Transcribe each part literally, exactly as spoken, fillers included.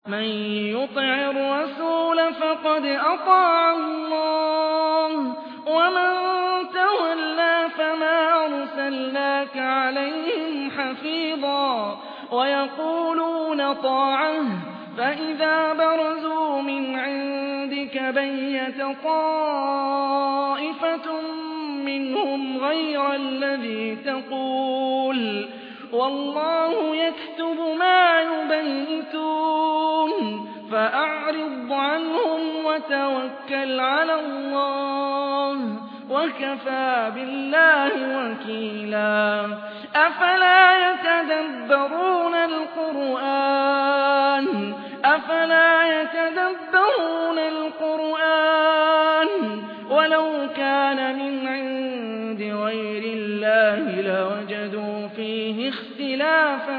مَن يُطِعِ الرَّسُولَ فَقَدْ أَطَاعَ اللَّهَ ۖ وَمَن تَوَلَّىٰ فَمَا أَرْسَلْنَاكَ عَلَيْهِمْ حَفِيظًا وَيَقُولُونَ طَاعَةٌ فَإِذَا بَرَزُوا مِنْ عِندِكَ بَيَّتَ طَائِفَةٌ مِّنْهُمْ غَيْرَ الَّذِي تَقُولُ وَاللَّهُ يَكْتُبُ مَا يُبَيِّتُونَ فَأَعْرِضْ عَنْهُمْ وَتَوَكَّلْ عَلَى اللَّهِ ۚ وَكَفَىٰ بِاللَّهِ وَكِيلًا أَفَلَا يَتَدَبَّرُونَ الْقُرْآنَ أَفَلَا يَتَدَبَّرُونَ الْقُرْآنَ وَلَوْ كَانَ مِنْ عِندِ غَيْرِ اللَّهِ لَوَجَدُوا فِيهِ اخْتِلَافًا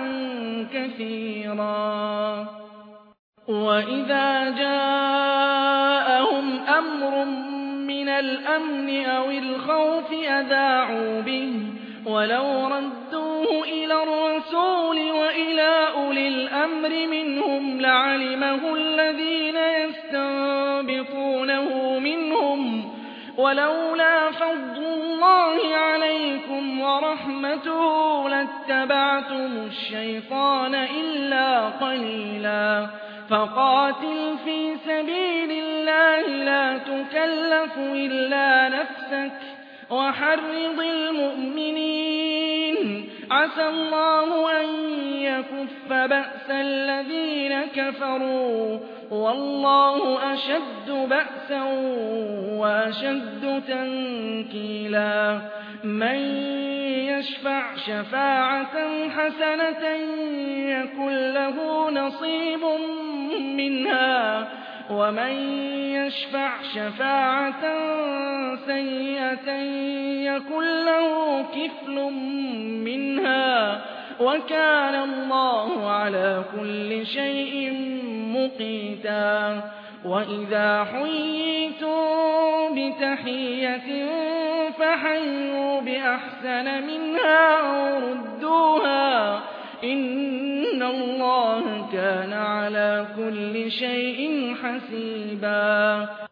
كَثِيرًا وَإِذَا جَاءَهُمْ أَمْرٌ مِّنَ الْأَمْنِ أَوِ الْخَوْفِ أَذَاعُوا بِهِ وَلَوْ رَدُّوهُ إِلَى الرَّسُولِ وَإِلَىٰ أُولِي الْأَمْرِ مِنْهُمْ لَعَلِمَهُ الَّذِينَ يَسْتَنبِطُونَهُ مِنْهُمْ ۗ وَلَوْلَا فَضْلُ اللَّهِ عَلَيْكُمْ وَرَحْمَتُهُ لَاتَّبَعْتُمُ الشَّيْطَانَ إِلَّا قَلِيلًا فَقَاتِلْ فِي سَبِيلِ اللَّهِ لَا تُكَلَّفُ إِلَّا نَفْسَكَ وَحَرِّضِ الْمُؤْمِنِينَ عَسَى اللَّهُ أَن يَكُفَّ بَأْسَ الَّذِينَ كَفَرُوا وَاللَّهُ أَشَدُّ بَأْسًا وَأَشَدُّ تَنكِيلًا مَن يَشْفَعْ شَفَاعَةً حَسَنَةً يَكُن لَّهُ نَصِيبٌ مِّنْهَا وَمَن يَشْفَعْ شَفَاعَةً سَيِّئَةً يَكُن لَّهُ كِفْلٌ مِّنْهَا ۗ وَكَانَ اللَّهُ عَلَىٰ كُلِّ شَيْءٍ مُّقِيتًا وَإِذَا حُيِّيتُم بِتَحِيَّةٍ فَحَيُّوا بِأَحْسَنَ مِنْهَا أَوْ رُدُّوهَا ۗ إِنَّ اللَّهَ كَانَ عَلَىٰ كُلِّ شَيْءٍ حَسِيبًا